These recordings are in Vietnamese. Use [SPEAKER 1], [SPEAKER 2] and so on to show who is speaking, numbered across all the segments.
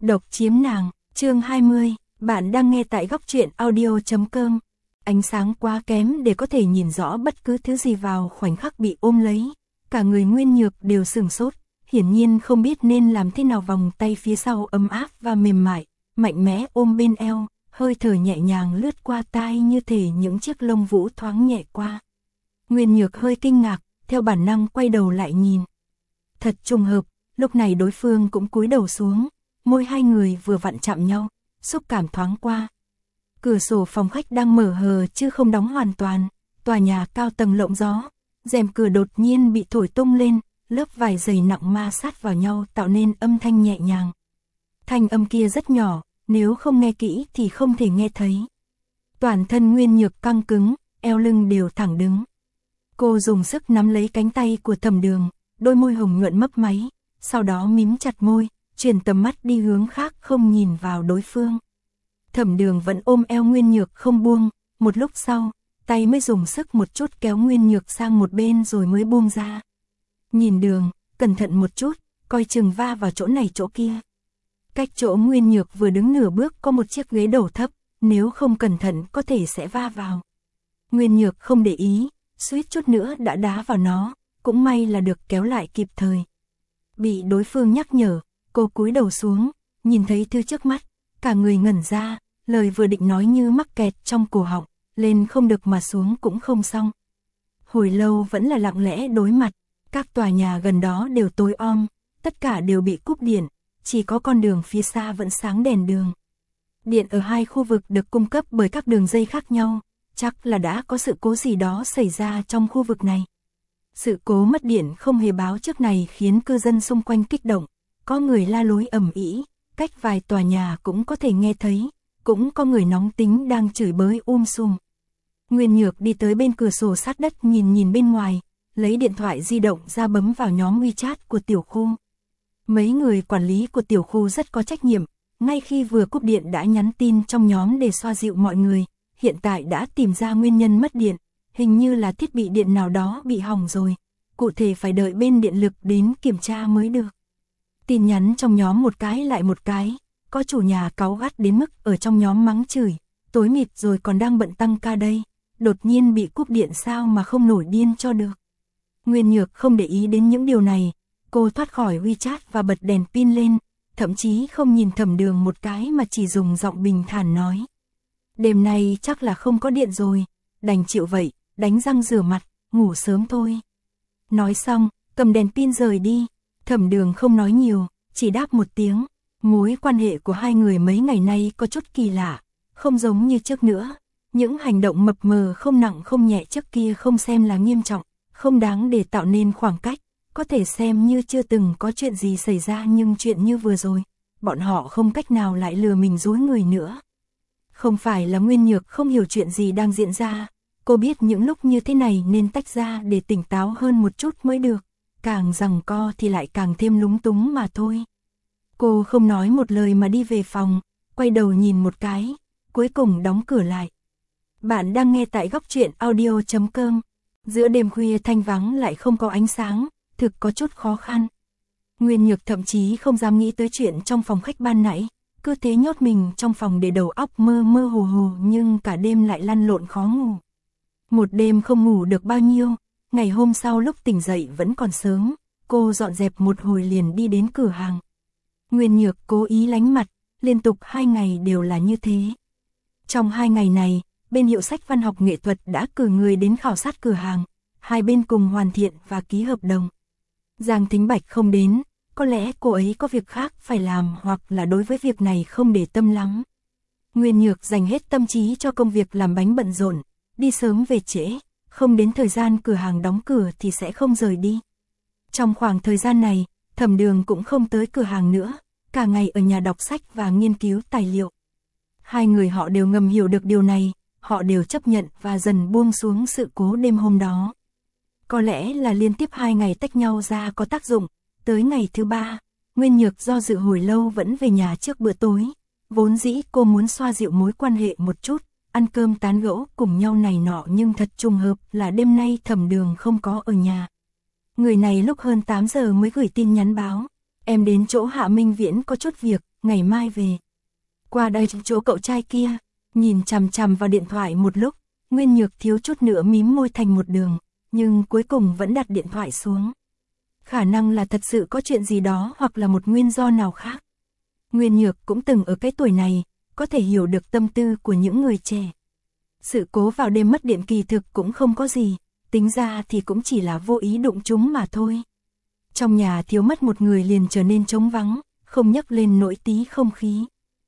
[SPEAKER 1] Độc chiếm nàng, chương 20, bạn đang nghe tại góc truyện audio.com. Ánh sáng quá kém để có thể nhìn rõ bất cứ thứ gì vào khoảnh khắc bị ôm lấy. Cả người Nguyên Nhược đều sửng sốt, hiển nhiên không biết nên làm thế nào, vòng tay phía sau ấm áp và mềm mại, mạnh mẽ ôm bên eo, hơi thở nhẹ nhàng lướt qua tai như thể những chiếc lông vũ thoáng nhẹ qua. Nguyên Nhược hơi kinh ngạc, theo bản năng quay đầu lại nhìn. Thật trùng hợp, lúc này đối phương cũng cúi đầu xuống, môi hai người vừa vặn chạm nhau, xúc cảm thoáng qua. Cửa sổ phòng khách đang mở hờ chứ không đóng hoàn toàn, tòa nhà cao tầng lộng gió, rèm cửa đột nhiên bị thổi tung lên, lớp vải dày nặng ma sát vào nhau tạo nên âm thanh nhẹ nhàng. Thanh âm kia rất nhỏ, nếu không nghe kỹ thì không thể nghe thấy. Toàn thân Nguyên Nhược căng cứng, eo lưng đều thẳng đứng. Cô dùng sức nắm lấy cánh tay của Thẩm Đường, đôi môi hồng nhuận mấp máy, sau đó mím chặt môi, chuyển tầm mắt đi hướng khác không nhìn vào đối phương. Thẩm Đường vẫn ôm eo Nguyên Nhược không buông, một lúc sau, tay mới dùng sức một chút kéo Nguyên Nhược sang một bên rồi mới buông ra. Nhìn Đường, cẩn thận một chút, coi chừng va vào chỗ này chỗ kia. Cách chỗ Nguyên Nhược vừa đứng nửa bước có một chiếc ghế đổ thấp, nếu không cẩn thận có thể sẽ va vào. Nguyên Nhược không để ý, suýt chút nữa đã đá vào nó, cũng may là được kéo lại kịp thời. Bị đối phương nhắc nhở, cô cúi đầu xuống, nhìn thấy thứ trước mắt, cả người ngẩn ra, lời vừa định nói như mắc kẹt trong cổ họng, lên không được mà xuống cũng không xong. Hồi lâu vẫn là lặng lẽ đối mặt, các tòa nhà gần đó đều tối om, tất cả đều bị cúp điện, chỉ có con đường phía xa vẫn sáng đèn đường. Điện ở hai khu vực được cung cấp bởi các đường dây khác nhau, chắc là đã có sự cố gì đó xảy ra trong khu vực này. Sự cố mất điện không hề báo trước này khiến cư dân xung quanh kích động, có người la lối ầm ĩ, cách vài tòa nhà cũng có thể nghe thấy, cũng có người nóng tính đang chửi bới sùm. Nguyên Nhược đi tới bên cửa sổ sát đất nhìn bên ngoài, lấy điện thoại di động ra bấm vào nhóm WeChat của tiểu khu. Mấy người quản lý của tiểu khu rất có trách nhiệm, ngay khi vừa cúp điện đã nhắn tin trong nhóm để xoa dịu mọi người, hiện tại đã tìm ra nguyên nhân mất điện, hình như là thiết bị điện nào đó bị hỏng rồi, cụ thể phải đợi bên điện lực đến kiểm tra mới được. Tin nhắn trong nhóm một cái lại một cái, có chủ nhà cáu gắt đến mức ở trong nhóm mắng chửi, tối mịt rồi còn đang bận tăng ca đây, đột nhiên bị cúp điện sao mà không nổi điên cho được. Nguyên Nhược không để ý đến những điều này, cô thoát khỏi WeChat và bật đèn pin lên, thậm chí không nhìn Thẩm Đường một cái mà chỉ dùng giọng bình thản nói. Đêm nay chắc là không có điện rồi, đành chịu vậy, đánh răng rửa mặt, ngủ sớm thôi. Nói xong, cầm đèn pin rời đi, Thẩm Đường không nói nhiều, chỉ đáp một tiếng. Mối quan hệ của hai người mấy ngày nay có chút kỳ lạ, không giống như trước nữa. Những hành động mập mờ không nặng không nhẹ trước kia không xem là nghiêm trọng, không đáng để tạo nên khoảng cách, có thể xem như chưa từng có chuyện gì xảy ra, nhưng chuyện như vừa rồi, bọn họ không cách nào lại lừa mình dối người nữa. Không phải là Nguyên Nhược không hiểu chuyện gì đang diễn ra, cô biết những lúc như thế này nên tách ra để tỉnh táo hơn một chút mới được, càng giằng co thì lại càng thêm lúng túng mà thôi. Cô không nói một lời mà đi về phòng, quay đầu nhìn một cái, cuối cùng đóng cửa lại. Bạn đang nghe tại góc truyện audio.com. Giữa đêm khuya thanh vắng lại không có ánh sáng, thực có chút khó khăn. Nguyên Nhược thậm chí không dám nghĩ tới chuyện trong phòng khách ban nãy, cứ thế nhốt mình trong phòng để đầu óc mơ mơ hồ hồ, nhưng cả đêm lại lăn lộn khó ngủ. Một đêm không ngủ được bao nhiêu, ngày hôm sau lúc tỉnh dậy vẫn còn sớm, cô dọn dẹp một hồi liền đi đến cửa hàng. Nguyên Nhược cố ý lánh mặt, liên tục 2 ngày đều là như thế. Trong 2 ngày này, bên hiệu sách văn học nghệ thuật đã cử người đến khảo sát cửa hàng, hai bên cùng hoàn thiện và ký hợp đồng. Giang Thính Bạch không đến, có lẽ cô ấy có việc khác phải làm hoặc là đối với việc này không để tâm lắm. Nguyên Nhược dành hết tâm trí cho công việc làm bánh bận rộn, đi sớm về trễ, không đến thời gian cửa hàng đóng cửa thì sẽ không rời đi. Trong khoảng thời gian này, Thẩm Đường cũng không tới cửa hàng nữa, cả ngày ở nhà đọc sách và nghiên cứu tài liệu. Hai người họ đều ngầm hiểu được điều này, họ đều chấp nhận và dần buông xuống sự cố đêm hôm đó. Có lẽ là liên tiếp 2 ngày tách nhau ra có tác dụng, tới ngày thứ 3, Nguyên Nhược do dự hồi lâu vẫn về nhà trước bữa tối. Vốn dĩ cô muốn xoa dịu mối quan hệ một chút, ăn cơm tán gẫu cùng nhau này nọ, nhưng thật trùng hợp là đêm nay Thẩm Đường không có ở nhà. Người này lúc hơn 8 giờ mới gửi tin nhắn báo, em đến chỗ Hạ Minh Viễn có chút việc, ngày mai về. Qua đây chỗ cậu trai kia, nhìn chằm chằm vào điện thoại một lúc, Nguyên Nhược thiếu chút nữa mím môi thành một đường, nhưng cuối cùng vẫn đặt điện thoại xuống. Khả năng là thật sự có chuyện gì đó hoặc là một nguyên do nào khác. Nguyên Nhược cũng từng ở cái tuổi này, có thể hiểu được tâm tư của những người trẻ. Sự cố vào đêm mất điện kỳ thực cũng không có gì, tính ra thì cũng chỉ là vô ý đụng chúng mà thôi. Trong nhà thiếu mất một người liền trở nên trống vắng, không nhắc lên nỗi tí không khí.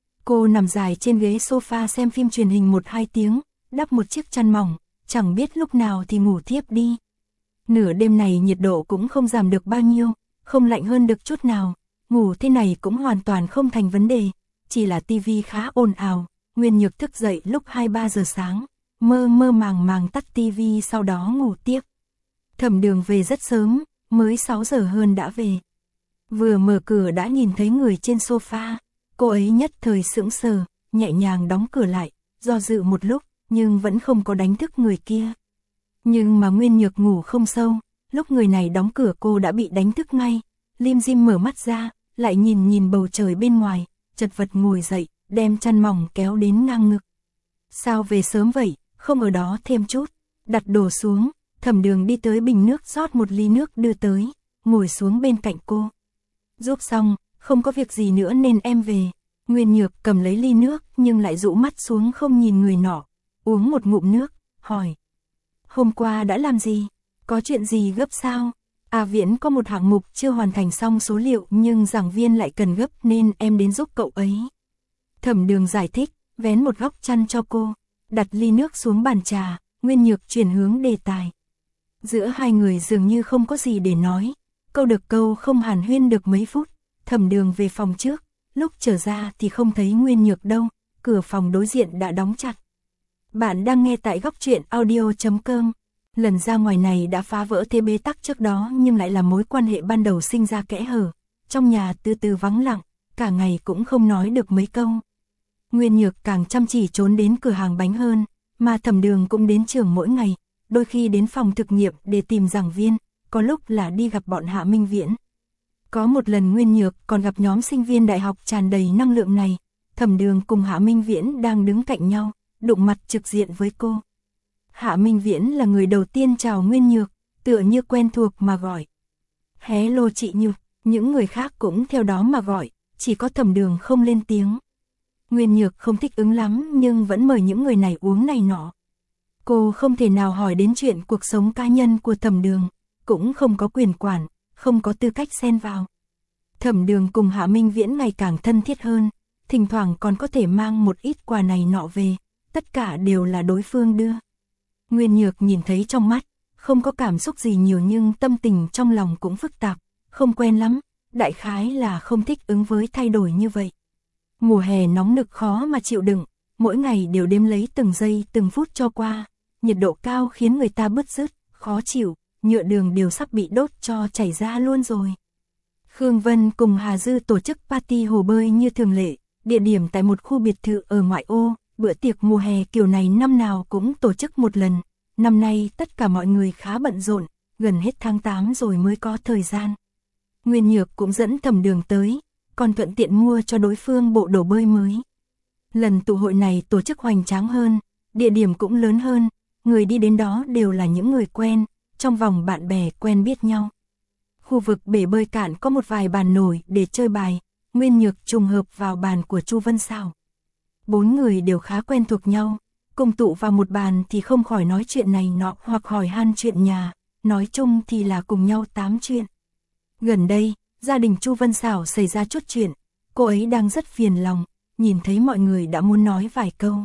[SPEAKER 1] Cô nằm dài trên ghế sofa xem phim truyền hình 1-2 tiếng, đắp một chiếc chăn mỏng, chẳng biết lúc nào thì ngủ thiếp đi. Nửa đêm này nhiệt độ cũng không giảm được bao nhiêu, không lạnh hơn được chút nào, ngủ thế này cũng hoàn toàn không thành vấn đề, chỉ là tivi khá ồn ào. Nguyên Nhược thức dậy lúc 2-3 giờ sáng, mơ mơ màng màng tắt tivi sau đó ngủ tiếp. Thẩm Đường về rất sớm, mới 6 giờ hơn đã về. Vừa mở cửa đã nhìn thấy người trên sofa, cô ấy nhất thời sững sờ, nhẹ nhàng đóng cửa lại, do dự một lúc, nhưng vẫn không có đánh thức người kia. Nhưng mà Nguyên Nhược ngủ không sâu, lúc người này đóng cửa cô đã bị đánh thức ngay, lim dim mở mắt ra, lại nhìn bầu trời bên ngoài, chật vật ngồi dậy, đem chăn mỏng kéo đến ngang ngực. Sao về sớm vậy, không ở đó thêm chút, đặt đồ xuống, Thẩm Đường đi tới bình nước rót một ly nước đưa tới, ngồi xuống bên cạnh cô. Giúp xong, không có việc gì nữa nên em về. Nguyên Nhược cầm lấy ly nước nhưng lại rũ mắt xuống không nhìn người nọ, uống một ngụm nước, hỏi. Hôm qua đã làm gì? Có chuyện gì gấp sao? Viễn có một hạng mục chưa hoàn thành xong số liệu nhưng giảng viên lại cần gấp nên em đến giúp cậu ấy. Thẩm Đường giải thích, vén một góc chăn cho cô, đặt ly nước xuống bàn trà, Nguyên Nhược chuyển hướng đề tài. Giữa hai người dường như không có gì để nói, câu được câu không hàn huyên được mấy phút, Thẩm Đường về phòng trước, lúc trở ra thì không thấy Nguyên Nhược đâu, cửa phòng đối diện đã đóng chặt. Bạn đang nghe tại Góc Truyện Audio.com. Lần ra ngoài này đã phá vỡ thế bế tắc trước đó nhưng lại là mối quan hệ ban đầu sinh ra kẽ hở. Trong nhà từ từ vắng lặng, cả ngày cũng không nói được mấy câu. Nguyên Nhược càng chăm chỉ trốn đến cửa hàng bánh hơn, mà Thẩm Đường cũng đến trường mỗi ngày, đôi khi đến phòng thực nghiệm để tìm giảng viên, có lúc là đi gặp bọn Hạ Minh Viễn. Có một lần Nguyên Nhược còn gặp nhóm sinh viên đại học tràn đầy năng lượng này, Thẩm Đường cùng Hạ Minh Viễn đang đứng cạnh nhau, đụng mặt trực diện với cô. Hạ Minh Viễn là người đầu tiên chào Nguyên Nhược, tựa như quen thuộc mà gọi. Hello chị Nhược, những người khác cũng theo đó mà gọi, chỉ có Thẩm Đường không lên tiếng. Nguyên Nhược không thích ứng lắm nhưng vẫn mời những người này uống này nọ. Cô không thể nào hỏi đến chuyện cuộc sống cá nhân của Thẩm Đường, cũng không có quyền quản, không có tư cách xen vào. Thẩm Đường cùng Hạ Minh Viễn ngày càng thân thiết hơn, thỉnh thoảng còn có thể mang một ít quà này nọ về, tất cả đều là đối phương đưa. Nguyên Nhược nhìn thấy trong mắt, không có cảm xúc gì nhiều nhưng tâm tình trong lòng cũng phức tạp, không quen lắm, đại khái là không thích ứng với thay đổi như vậy. Mùa hè nóng nực khó mà chịu đựng, mỗi ngày đều đếm lấy từng giây từng phút cho qua, nhiệt độ cao khiến người ta bứt rứt, khó chịu, nhựa đường đều sắp bị đốt cho chảy ra luôn rồi. Khương Vân cùng Hà Dư tổ chức party hồ bơi như thường lệ, địa điểm tại một khu biệt thự ở ngoại ô. Bữa tiệc mùa hè kiểu này năm nào cũng tổ chức một lần, năm nay tất cả mọi người khá bận rộn, gần hết tháng 8 rồi mới có thời gian. Nguyên Nhược cũng dẫn Thẩm Đường tới, còn thuận tiện mua cho đối phương bộ đồ bơi mới. Lần tụ hội này tổ chức hoành tráng hơn, địa điểm cũng lớn hơn, người đi đến đó đều là những người quen, trong vòng bạn bè quen biết nhau. Khu vực bể bơi cạn có một vài bàn nổi để chơi bài, Nguyên Nhược trùng hợp vào bàn của Chu Vân Sảo. 4 người đều khá quen thuộc nhau, cùng tụ vào một bàn thì không khỏi nói chuyện này nọ hoặc hỏi han chuyện nhà, nói chung thì là cùng nhau tám chuyện. Gần đây, gia đình Chu Vân Sảo xảy ra chút chuyện, cô ấy đang rất phiền lòng, nhìn thấy mọi người đã muốn nói vài câu.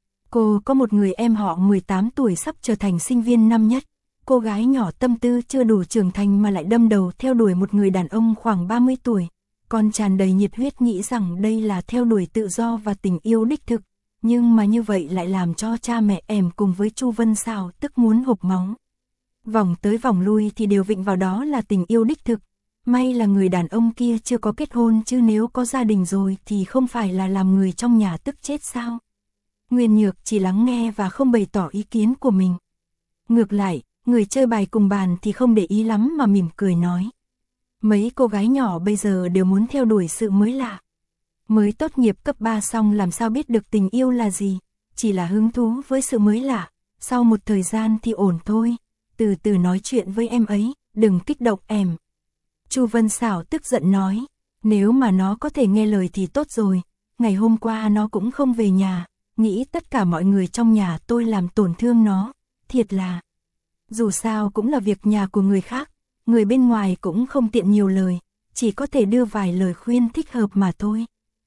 [SPEAKER 1] Cô có một người em họ 18 tuổi sắp trở thành sinh viên năm nhất, cô gái nhỏ tâm tư chưa đủ trưởng thành mà lại đâm đầu theo đuổi một người đàn ông khoảng 30 tuổi. Con tràn đầy nhiệt huyết nghĩ rằng đây là theo đuổi tự do và tình yêu đích thực, nhưng mà như vậy lại làm cho cha mẹ em cùng với Chu Vân Sảo tức muốn hộc máu. Vòng tới vòng lui thì đều vịnh vào đó là tình yêu đích thực, may là người đàn ông kia chưa có kết hôn chứ nếu có gia đình rồi thì không phải là làm người trong nhà tức chết sao. Nguyên Nhược chỉ lắng nghe và không bày tỏ ý kiến của mình. Ngược lại, người chơi bài cùng bàn thì không để ý lắm mà mỉm cười nói. Mấy cô gái nhỏ bây giờ đều muốn theo đuổi sự mới lạ. Mới tốt nghiệp cấp 3 xong làm sao biết được tình yêu là gì, chỉ là hứng thú với sự mới lạ, sau một thời gian thì ổn thôi, từ từ nói chuyện với em ấy, đừng kích động em. Chu Vân Xảo tức giận nói, nếu mà nó có thể nghe lời thì tốt rồi, ngày hôm qua nó cũng không về nhà, nghĩ tất cả mọi người trong nhà tôi làm tổn thương nó, thiệt là. Dù sao cũng là việc nhà của người khác, người bên ngoài cũng không tiện nhiều lời, chỉ có thể đưa vài lời khuyên thích hợp mà thôi.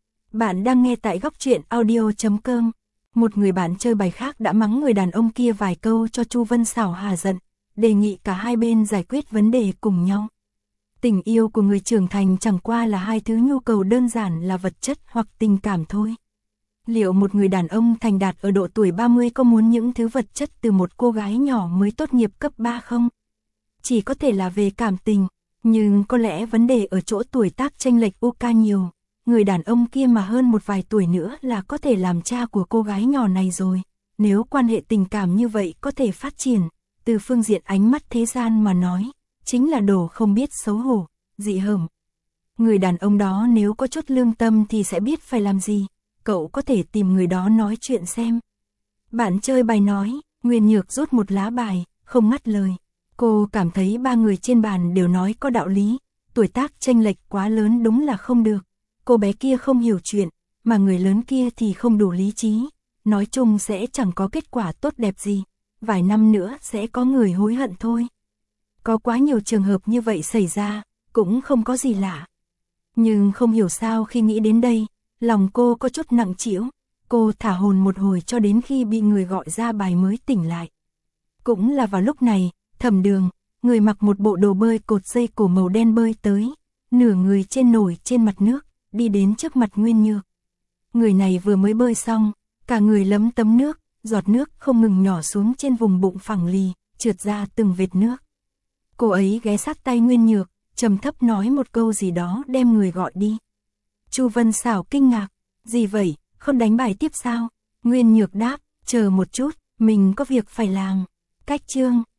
[SPEAKER 1] Bạn đang nghe tại góc truyện audio.com. Một người bạn chơi bài khác đã mắng người đàn ông kia vài câu cho Chu Vân Xảo hà giận, đề nghị cả hai bên giải quyết vấn đề cùng nhau. Tình yêu của người trưởng thành chẳng qua là hai thứ nhu cầu đơn giản là vật chất hoặc tình cảm thôi. Liệu một người đàn ông thành đạt ở độ tuổi 30 có muốn những thứ vật chất từ một cô gái nhỏ mới tốt nghiệp cấp 3 không? Chỉ có thể là về cảm tình, nhưng có lẽ vấn đề ở chỗ tuổi tác chênh lệch UK nhiều. Người đàn ông kia mà hơn một vài tuổi nữa là có thể làm cha của cô gái nhỏ này rồi. Nếu quan hệ tình cảm như vậy có thể phát triển, từ phương diện ánh mắt thế gian mà nói, chính là đồ không biết xấu hổ, dị hợm. Người đàn ông đó nếu có chút lương tâm thì sẽ biết phải làm gì, cậu có thể tìm người đó nói chuyện xem. Bạn chơi bài nói, Nguyên Nhược rút một lá bài, không ngắt lời. Cô cảm thấy ba người trên bàn đều nói có đạo lý, tuổi tác chênh lệch quá lớn đúng là không được. Cô bé kia không hiểu chuyện, mà người lớn kia thì không đủ lý trí, nói chung sẽ chẳng có kết quả tốt đẹp gì, vài năm nữa sẽ có người hối hận thôi. Có quá nhiều trường hợp như vậy xảy ra, cũng không có gì lạ. Nhưng không hiểu sao khi nghĩ đến đây, lòng cô có chút nặng trĩu, cô thả hồn một hồi cho đến khi bị người gọi ra bài mới tỉnh lại. Cũng là vào lúc này, Thẩm Đường, người mặc một bộ đồ bơi cột dây cổ màu đen bơi tới, nửa người trên nổi trên mặt nước, đi đến trước mặt Nguyên Nhược. Người này vừa mới bơi xong, cả người lấm tấm nước, giọt nước không ngừng nhỏ xuống trên vùng bụng phẳng lì, trượt ra từng vệt nước. Cô ấy ghé sát tay Nguyên Nhược, trầm thấp nói một câu gì đó đem người gọi đi. Chu Vân Xảo kinh ngạc, gì vậy, không đánh bài tiếp sao? Nguyên Nhược đáp, chờ một chút, mình có việc phải làm. Cách chương